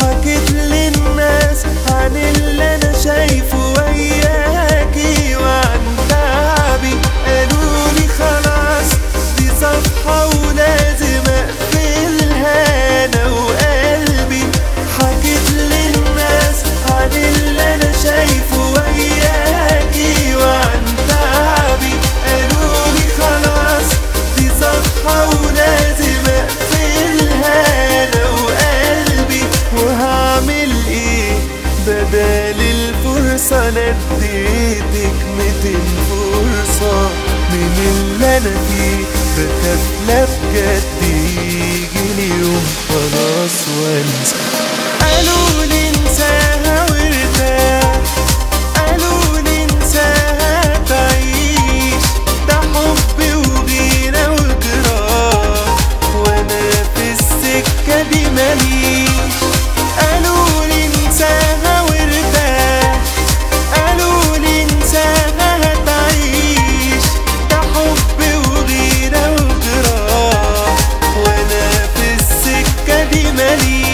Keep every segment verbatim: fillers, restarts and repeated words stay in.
حكيت للناس عن اللي انا شايفه وياكي وعن تعبي، قالولي خلاص دي صفحة ولازم اقفلها انا وقلبي. حكيت للناس عن اللي انا شايفه وياكي وعن تعبي، قالولي خلاص دي صفحة ولازم اقفلها انا وقلبي. وهعمل ايه بدال الفرصة؟ نديتك ميتين فرصة من اللي انا فيه، بخاف لا بجد يجيلي يوم خلاص وانسى. قالولي انساها وارتاح، قالولي انساها تعيش، ده حب وغيرة وجراح وانا في السكة دي ماليش. قالولي انساها وارتاح، قالولي انساها تعيش، ده حب وغيرة وجراح وانا في السكة دي ماليش.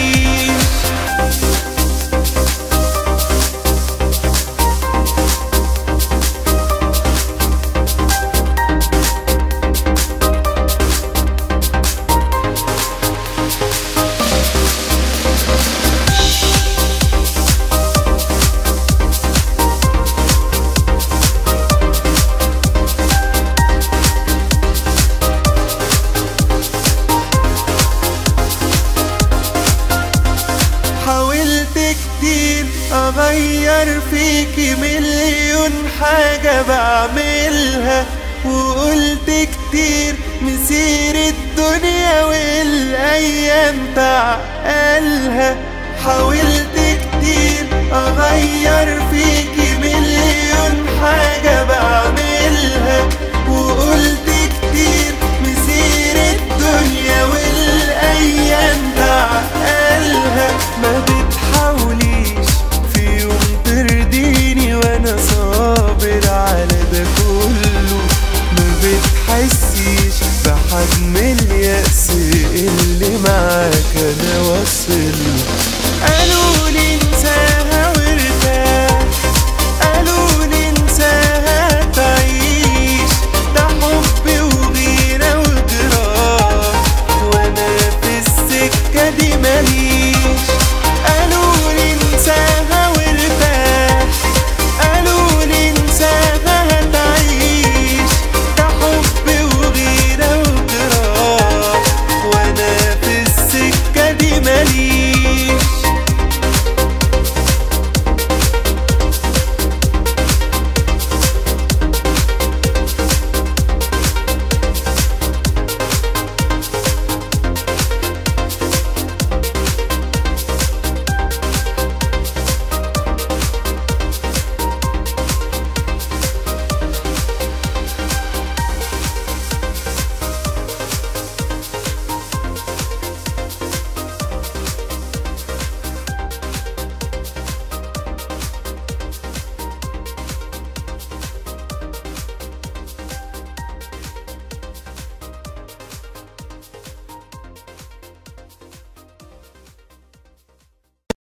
حاولت كتير اغير فيكي، مليون حاجة بعملها، وقلت كتير مسير الدنيا والايام تعقلها. حاولت كتير اغير فيكي، مليون حاجة بعملها، وقلت كتير مسير الدنيا والايام تعقلها. ما